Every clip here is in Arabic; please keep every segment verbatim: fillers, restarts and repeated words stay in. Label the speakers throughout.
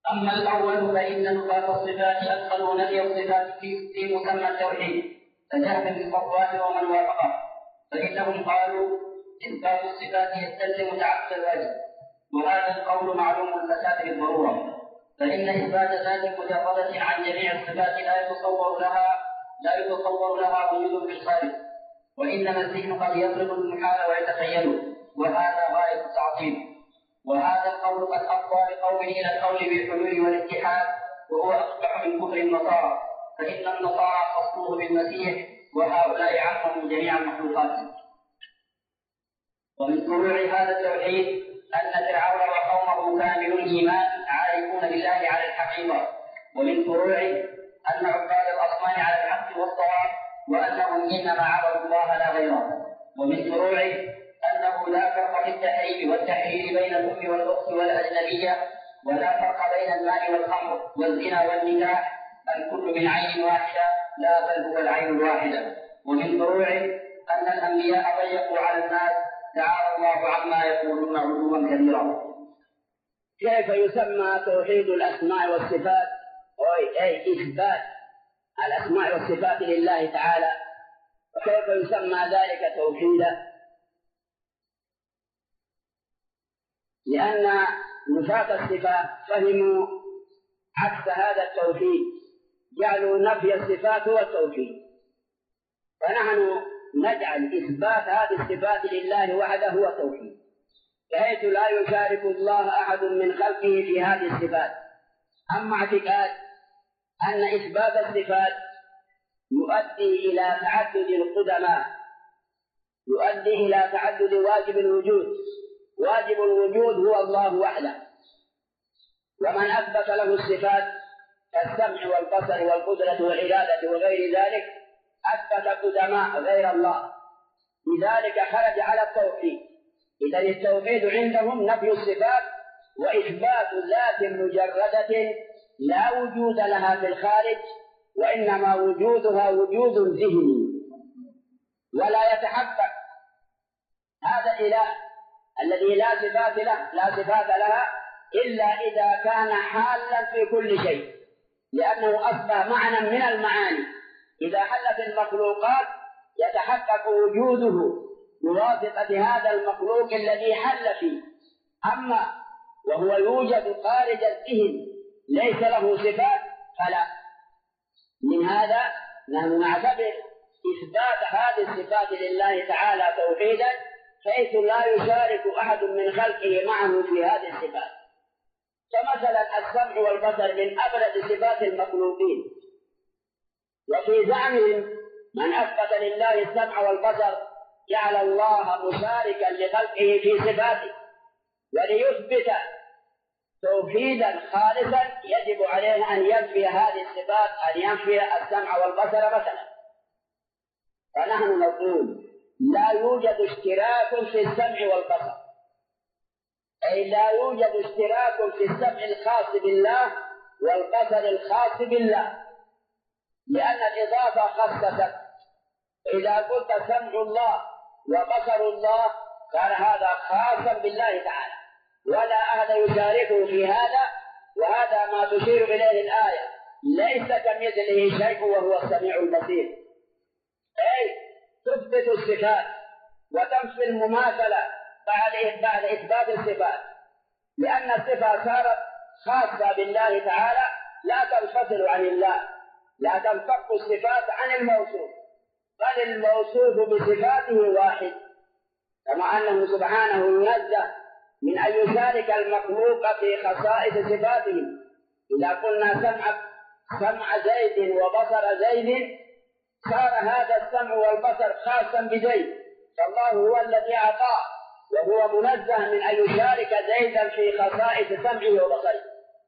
Speaker 1: أما الأول فإن نفاة الصفات أدخلوا نفي الصفات في مسمى التوحيد فجهل بالصفوات ومن وافقه، فإنهم قالوا إثبات الصفات يستلزم تعبد الواجب، وهذا القول معلوم الفساد بالضرورة، فإن إثبات ذات مجردة عن جميع الصفات لا يتصور لها لا يتصور لها وجود في الخارج، وإنما الذهن قد يطلب المحال ويتخيله، وهذا غاية التعطيل. وهذا القول قد أفضى بقوم إلى القول بالحلول والاتحاد، وهو أقبح من كفر النصارى، فإن النصارى خصوه بالمسيح وهؤلاء عنهم جميع المخلوقات. ومن فروع هذا التوحيد أن فرعون وقومه كاملو الإيمان عارفون بالله على الحقيقة، ومن فروعه أن عباد الأصنام على الحق والصواب، وأنهم إنما عبدوا الله لا غيره. ومن فروعه أنه لا فرق في التحريم والتحليل بين الأم والأخت والأجنبية، ولا فرق بين المال والخمر والزنا والنكاح، الكل من عين واحدة لا بل هو العين الواحدة. ومن فروعه أن الأنبياء ضيقوا على الناس تعالى الله عما يقولون علوا كبيرا.
Speaker 2: كيف يسمى توحيد الأسماء والصفات، أي إثبات الأسماء والصفات لله تعالى، وكيف يسمى ذلك توحيدا؟ لأن نفاة الصفات فهموا عكس هذا التوحيد، جعلوا نفي الصفات هو التوحيد، فنحن نجعل إثبات هذه الصفات لله وحده هو التوحيد، بحيث لا يشارك الله أحد من خلقه في هذه الصفات. أما اعتقاد أن إثبات الصفات يؤدي إلى تعدد القدماء، يؤدي إلى تعدد واجب الوجود، واجب الوجود هو الله وحده، ومن أثبت له الصفات كالسمع والبصر والقدرة والإرادة وغير ذلك أثبت قدماء غير الله، لذلك خرج على التوحيد. إذا التوحيد عندهم نفي الصفات وإثبات ذات مجردة لا وجود لها في الخارج، وإنما وجودها وجود ذهني ولا يتحقق هذا الإله الذي لا صفات له لا صفات لها إلا إذا كان حالا في كل شيء، لأنه أصبح معنى من المعاني. إذا حل في المخلوقات يتحقق وجوده بواسطة هذا المخلوق الذي حل فيه. أما وهو يوجد خارج الذهن ليس له صفات فلا. من هذا نحن نعتبر إثبات هذه الصفات لله تعالى توحيدا، حيث لا يشارك أحد من خلقه معه في هذه الصفات. فمثلا السمع والبصر من أبرز صفات المخلوقين، وفي زعمهم من أثبت لله السمع والبصر جعل الله مشاركا لخلقه في صفاته، وليثبت توحيدا خالصا يجب عليه أن ينفي هذه الصفات، أن ينفي السمع والبصر مثلا. فنحن نقول لا يوجد اشتراك في السمع والبصر، أي لا يوجد اشتراك في السمع الخاص بالله والبصر الخاص بالله، لأن الإضافة خصصت. إذا قلت سمع الله وبصر الله كان هذا خاصا بالله تعالى، ولا أحد يشاركه في هذا، وهذا ما تشير إليه الآية: ليس كمثله شيء وهو السميع البصير. أي تثبت الصفات وتنفي المماثلة بعد بعد إثبات الصفات، لأن الصفة صارت خاصة بالله تعالى لا تنفصل عن الله، لا تنفك الصفات عن الموصوف، بل الموصوف بصفاته واحد، كما أنه سبحانه ينزه من أن يشارك المخلوق في خصائص صفاته. إذا قلنا سمع سمع زيد وبصر زيد صار هذا السمع والبصر خاصا بزيد، فالله هو الذي أعطاه، وهو منزه من أن يشارك زيدا في خصائص سمعه وبصره.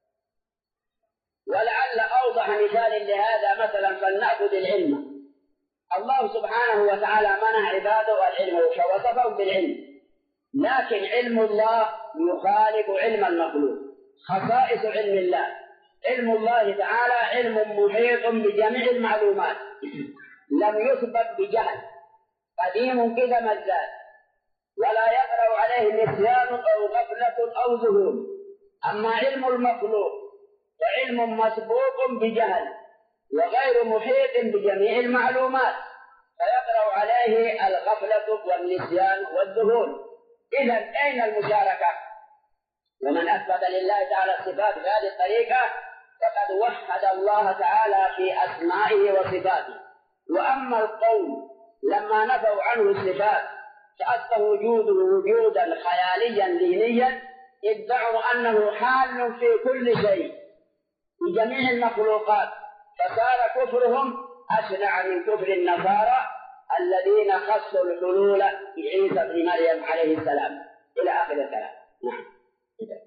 Speaker 2: ولعل أوضح مثال لهذا مثلا فلنأخذ العلم. الله سبحانه وتعالى منع عباده العلم ووصفهم بالعلم، لكن علم الله يخالف علم المخلوق. خصائص علم الله: علم الله تعالى علم محيط بجميع المعلومات، لم يثبت بجهل، قديم قدم الذات، ولا يقرأ عليه نسيان أو غفلة أو ذهول. أما علم المخلوق وعلم مسبوق بجهل وغير محيط بجميع المعلومات، فيقرأ عليه الغفلة والنسيان والذهول. إذن أين المشاركة؟ ومن أثبت لله تعالى الصفات بهذه الطريقة فقد وحد الله تعالى في أسمائه وصفاته. وأما القوم لما نفوا عنه الصفات فأثبت وجوده وجودا خياليا دينيا، ادعوا أنه حال في كل شيء في جميع المخلوقات، فصار كفرهم أشنع من كفر النصارى الذين خصوا الحلول بعيسى بن مريم عليه السلام إلى آخر الكلام. نعم.